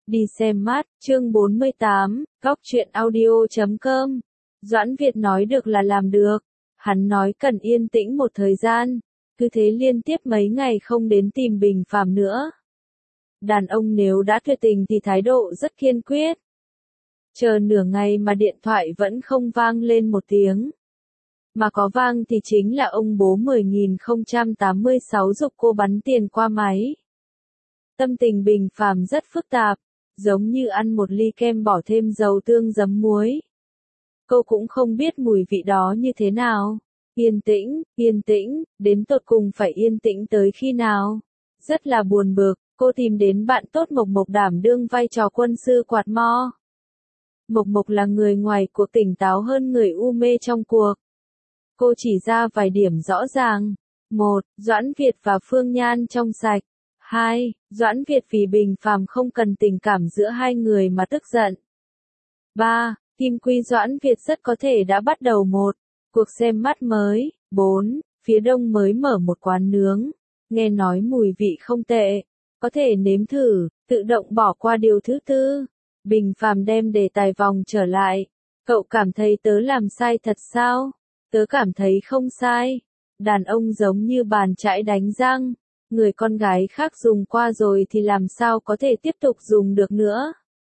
Đi xem mắt, chương 48, góc truyện audio.com. Doãn Việt nói được là làm được. Hắn nói cần yên tĩnh một thời gian. Cứ thế liên tiếp mấy ngày không đến tìm Bình Phàm nữa. Đàn ông nếu đã tuyệt tình thì thái độ rất kiên quyết. Chờ nửa ngày mà điện thoại vẫn không vang lên một tiếng. Mà có vang thì chính là ông bố 10.086 giục cô bắn tiền qua máy. Tâm tình Bình Phàm rất phức tạp, giống như ăn một ly kem bỏ thêm dầu tương giấm muối. Cô cũng không biết mùi vị đó như thế nào. Yên tĩnh, đến tột cùng phải yên tĩnh tới khi nào? Rất là buồn bực, cô tìm đến bạn tốt Mộc Mộc đảm đương vai trò quân sư quạt mo. Mộc Mộc là người ngoài cuộc tỉnh táo hơn người u mê trong cuộc. Cô chỉ ra vài điểm rõ ràng. 1. Doãn Việt và Phương Nhan trong sạch. 2. Doãn Việt vì Bình Phàm không cần tình cảm giữa hai người mà tức giận. 3. Kim Quy Doãn Việt rất có thể đã bắt đầu một cuộc xem mắt mới. 4. Phía đông mới mở một quán nướng. Nghe nói mùi vị không tệ. Có thể nếm thử, tự động bỏ qua điều thứ tư. Bình Phàm đem đề tài vòng trở lại. Cậu cảm thấy tớ làm sai thật sao? Tớ cảm thấy không sai. Đàn ông giống như bàn chải đánh răng. Người con gái khác dùng qua rồi thì làm sao có thể tiếp tục dùng được nữa.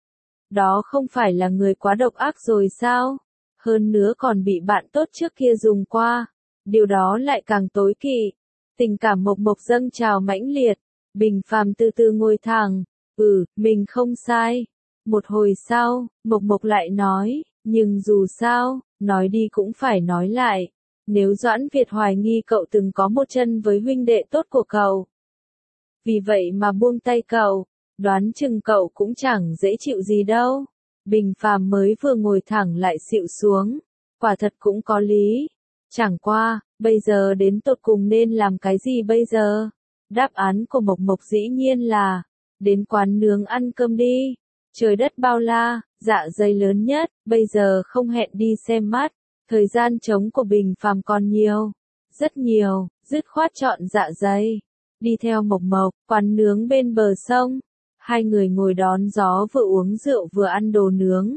Đó không phải là người quá độc ác rồi sao? Hơn nữa còn bị bạn tốt trước kia dùng qua. Điều đó lại càng tối kỵ. Tình cảm Mộc Mộc dâng trào mãnh liệt. Bình Phàm từ từ ngồi thẳng. Mình không sai. Một hồi sau, Mộc Mộc lại nói, nhưng dù sao, nói đi cũng phải nói lại. Nếu Doãn Việt hoài nghi cậu từng có một chân với huynh đệ tốt của cậu. Vì vậy mà buông tay cậu, đoán chừng cậu cũng chẳng dễ chịu gì đâu. Bình Phàm mới vừa ngồi thẳng lại xịu xuống. Quả thật cũng có lý. Chẳng qua, bây giờ đến tột cùng nên làm cái gì bây giờ? Đáp án của Mộc Mộc dĩ nhiên là, đến quán nướng ăn cơm đi. Trời đất bao la, dạ dày lớn nhất, bây giờ không hẹn đi xem mắt. Thời gian trống của Bình Phàm còn nhiều, rất nhiều, dứt khoát chọn dạ dày. Đi theo Mộc Mộc, quán nướng bên bờ sông. Hai người ngồi đón gió vừa uống rượu vừa ăn đồ nướng.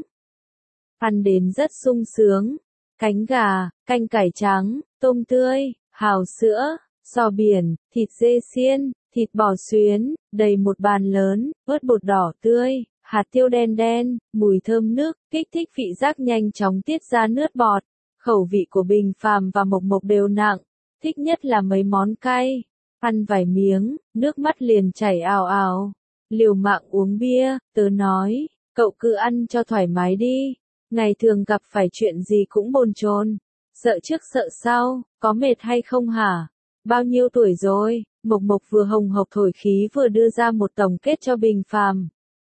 Ăn đến rất sung sướng. Cánh gà, canh cải trắng, tôm tươi, hào sữa, giò biển, thịt dê xiên, thịt bò xuyến, đầy một bàn lớn, ớt bột đỏ tươi, hạt tiêu đen đen, mùi thơm nước, kích thích vị giác nhanh chóng tiết ra nước bọt. Khẩu vị của Bình Phàm và Mộc Mộc đều nặng, thích nhất là mấy món cay. Ăn vài miếng, nước mắt liền chảy ào ào. Liều mạng uống bia, tớ nói, cậu cứ ăn cho thoải mái đi. Ngày thường gặp phải chuyện gì cũng bồn chồn, sợ trước sợ sau, có mệt hay không hả? Bao nhiêu tuổi rồi? Mộc Mộc vừa hồng hộc thổi khí vừa đưa ra một tổng kết cho Bình Phàm.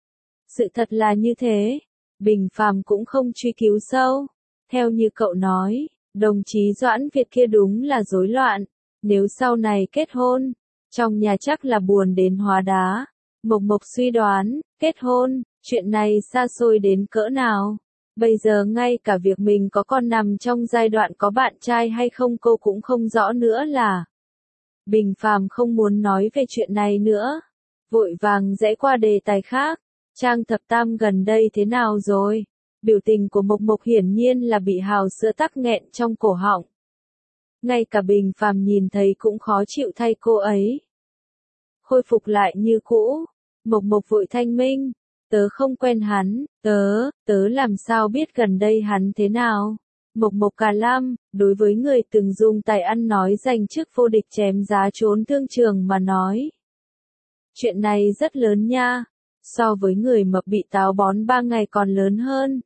Sự thật là như thế. Bình Phàm cũng không truy cứu sâu. Theo như cậu nói, đồng chí Doãn Việt kia đúng là rối loạn. Nếu sau này kết hôn, trong nhà chắc là buồn đến hóa đá. Mộc Mộc suy đoán, kết hôn, chuyện này xa xôi đến cỡ nào? Bây giờ ngay cả việc mình có con nằm trong giai đoạn có bạn trai hay không cô cũng không rõ nữa là. Bình Phàm không muốn nói về chuyện này nữa. Vội vàng rẽ qua đề tài khác. Trang Thập Tam gần đây thế nào rồi? Biểu tình của Mộc Mộc hiển nhiên là bị hào sữa tắc nghẹn trong cổ họng. Ngay cả Bình Phàm nhìn thấy cũng khó chịu thay cô ấy. Khôi phục lại như cũ. Mộc Mộc vội thanh minh. Tớ không quen hắn, tớ làm sao biết gần đây hắn thế nào? Mộc Mộc cà lăm, đối với người từng dùng tài ăn nói giành chức vô địch chém giá trốn thương trường mà nói. Chuyện này rất lớn nha, so với người mập bị táo bón 3 ngày còn lớn hơn.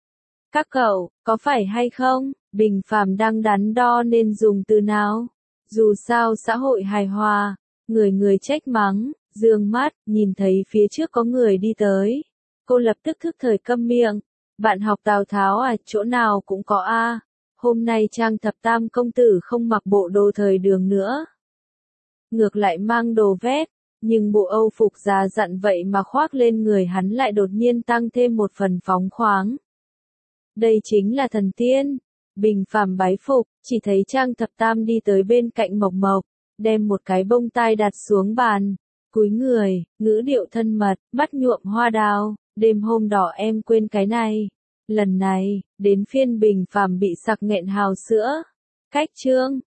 Các cậu, có phải hay không? Bình Phàm đang đắn đo nên dùng từ nào? Dù sao xã hội hài hòa, người trách mắng. Dương mắt, nhìn thấy phía trước có người đi tới. Cô lập tức thức thời câm miệng. Bạn học Tào Tháo à, chỗ nào cũng có a. Hôm nay Trang Thập Tam công tử không mặc bộ đồ thời đường nữa. Ngược lại mang đồ vét, nhưng bộ Âu phục già dặn vậy mà khoác lên người hắn lại đột nhiên tăng thêm một phần phóng khoáng. Đây chính là thần tiên. Bình Phàm bái phục, chỉ thấy Trang Thập Tam đi tới bên cạnh Mộc Mộc, đem một cái bông tai đặt xuống bàn. cúi người, ngữ điệu thân mật, mắt nhuộm hoa đào, đêm hôm đỏ em quên cái này. Lần này, đến phiên Bình Phàm bị sặc nghẹn hào sữa. Cách chương